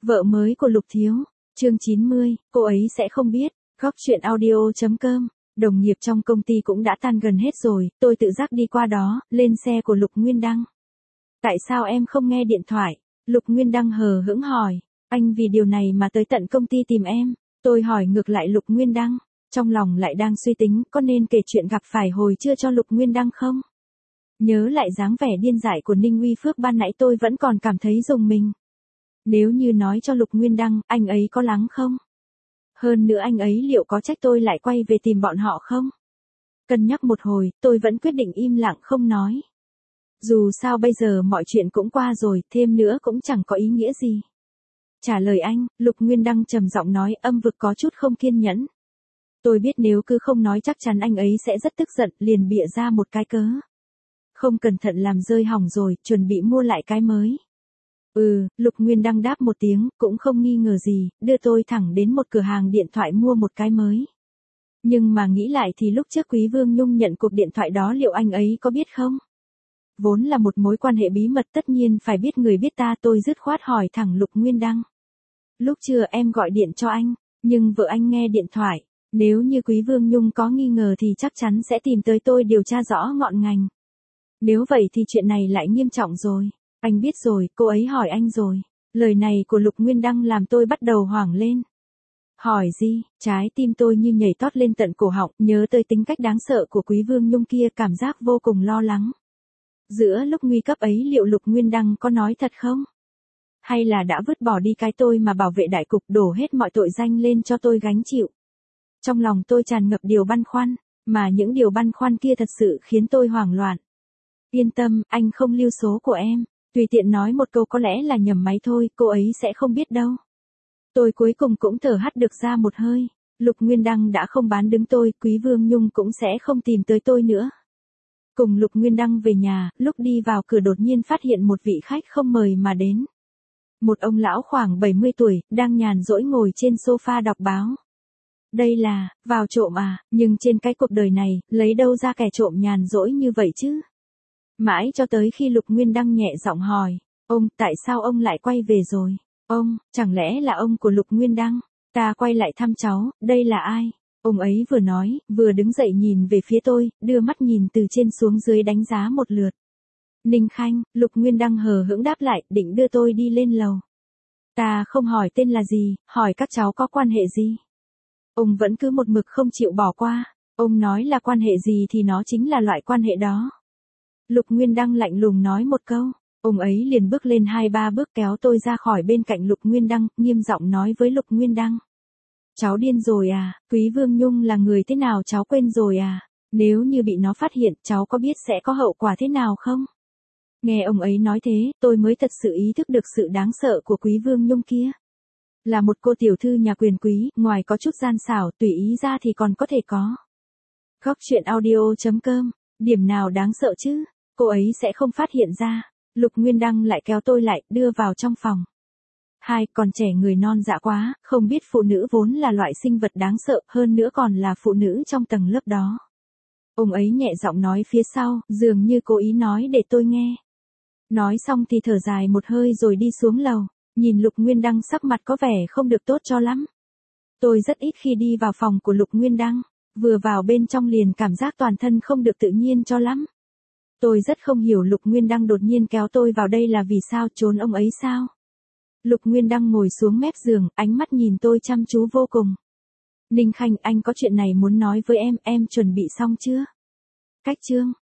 Vợ mới của Lục Thiếu, chương 90, cô ấy sẽ không biết. Góc chuyện audio.com. Đồng nghiệp trong công ty cũng đã tan gần hết rồi, tôi tự giác đi qua đó, lên xe của Lục Nguyên Đăng. Tại sao em không nghe điện thoại? Lục Nguyên Đăng hờ hững hỏi. Anh vì điều này mà tới tận công ty tìm em. Tôi hỏi ngược lại Lục Nguyên Đăng, trong lòng lại đang suy tính có nên kể chuyện gặp phải hồi trưa cho Lục Nguyên Đăng không? Nhớ lại dáng vẻ điên dại của Ninh Uy Phước ban nãy tôi vẫn còn cảm thấy rùng mình. Nếu như nói cho Lục Nguyên Đăng, anh ấy có lắng không? Hơn nữa anh ấy liệu có trách tôi lại quay về tìm bọn họ không? Cân nhắc một hồi, tôi vẫn quyết định im lặng không nói. Dù sao bây giờ mọi chuyện cũng qua rồi, thêm nữa cũng chẳng có ý nghĩa gì. Trả lời anh, Lục Nguyên Đăng trầm giọng nói, âm vực có chút không kiên nhẫn. Tôi biết nếu cứ không nói chắc chắn anh ấy sẽ rất tức giận, liền bịa ra một cái cớ. Không cẩn thận làm rơi hỏng rồi, chuẩn bị mua lại cái mới. Lục Nguyên Đăng đáp một tiếng, cũng không nghi ngờ gì, đưa tôi thẳng đến một cửa hàng điện thoại mua một cái mới. Nhưng mà nghĩ lại thì lúc trước Quý Vương Nhung nhận cuộc điện thoại đó liệu anh ấy có biết không? Vốn là một mối quan hệ bí mật tất nhiên phải biết người biết ta, tôi dứt khoát hỏi thẳng Lục Nguyên Đăng. Lúc trưa em gọi điện cho anh, nhưng vợ anh nghe điện thoại. Nếu như Quý Vương Nhung có nghi ngờ thì chắc chắn sẽ tìm tới tôi điều tra rõ ngọn ngành. Nếu vậy thì chuyện này lại nghiêm trọng rồi. Anh biết rồi, cô ấy hỏi anh rồi. Lời này của Lục Nguyên Đăng làm tôi bắt đầu hoảng lên. Hỏi gì? Trái tim tôi như nhảy tót lên tận cổ họng, nhớ tới tính cách đáng sợ của Quý Vương Nhung kia, cảm giác vô cùng lo lắng. Giữa lúc nguy cấp ấy liệu Lục Nguyên Đăng có nói thật không? Hay là đã vứt bỏ đi cái tôi mà bảo vệ đại cục, đổ hết mọi tội danh lên cho tôi gánh chịu? Trong lòng tôi tràn ngập điều băn khoăn, mà những điều băn khoăn kia thật sự khiến tôi hoảng loạn. Yên tâm, anh không lưu số của em. Tùy tiện nói một câu có lẽ là nhầm máy thôi, cô ấy sẽ không biết đâu. Tôi cuối cùng cũng thở hắt được ra một hơi. Lục Nguyên Đăng đã không bán đứng tôi, Quý Vương Nhung cũng sẽ không tìm tới tôi nữa. Cùng Lục Nguyên Đăng về nhà, lúc đi vào cửa đột nhiên phát hiện một vị khách không mời mà đến. Một ông lão khoảng 70 tuổi, đang nhàn rỗi ngồi trên sofa đọc báo. Đây là, vào trộm à, nhưng trên cái cuộc đời này, lấy đâu ra kẻ trộm nhàn rỗi như vậy chứ? Mãi cho tới khi Lục Nguyên Đăng nhẹ giọng hỏi, ông, tại sao ông lại quay về rồi? Ông, chẳng lẽ là ông của Lục Nguyên Đăng? Ta quay lại thăm cháu, đây là ai? Ông ấy vừa nói, vừa đứng dậy nhìn về phía tôi, đưa mắt nhìn từ trên xuống dưới đánh giá một lượt. Ninh Khanh, Lục Nguyên Đăng hờ hững đáp lại, định đưa tôi đi lên lầu. Ta không hỏi tên là gì, hỏi các cháu có quan hệ gì? Ông vẫn cứ một mực không chịu bỏ qua, ông nói là quan hệ gì thì nó chính là loại quan hệ đó. Lục Nguyên Đăng lạnh lùng nói một câu, ông ấy liền bước lên 2-3 bước kéo tôi ra khỏi bên cạnh Lục Nguyên Đăng, nghiêm giọng nói với Lục Nguyên Đăng. Cháu điên rồi à, Quý Vương Nhung là người thế nào cháu quên rồi à, nếu như bị nó phát hiện cháu có biết sẽ có hậu quả thế nào không? Nghe ông ấy nói thế, tôi mới thật sự ý thức được sự đáng sợ của Quý Vương Nhung kia. Là một cô tiểu thư nhà quyền quý, ngoài có chút gian xảo, tùy ý ra thì còn có thể có. Góc chuyện audio.com, điểm nào đáng sợ chứ? Cô ấy sẽ không phát hiện ra. Lục Nguyên Đăng lại kéo tôi lại, đưa vào trong phòng. Còn trẻ người non dạ quá, không biết phụ nữ vốn là loại sinh vật đáng sợ, hơn nữa còn là phụ nữ trong tầng lớp đó. Ông ấy nhẹ giọng nói phía sau, dường như cố ý nói để tôi nghe. Nói xong thì thở dài một hơi rồi đi xuống lầu, nhìn Lục Nguyên Đăng sắc mặt có vẻ không được tốt cho lắm. Tôi rất ít khi đi vào phòng của Lục Nguyên Đăng, vừa vào bên trong liền cảm giác toàn thân không được tự nhiên cho lắm. Tôi rất không hiểu Lục Nguyên Đăng đột nhiên kéo tôi vào đây là vì sao, trốn ông ấy sao? Lục Nguyên Đăng ngồi xuống mép giường, ánh mắt nhìn tôi chăm chú vô cùng. Ninh Khanh, anh có chuyện này muốn nói với em chuẩn bị xong chưa? Cách chương.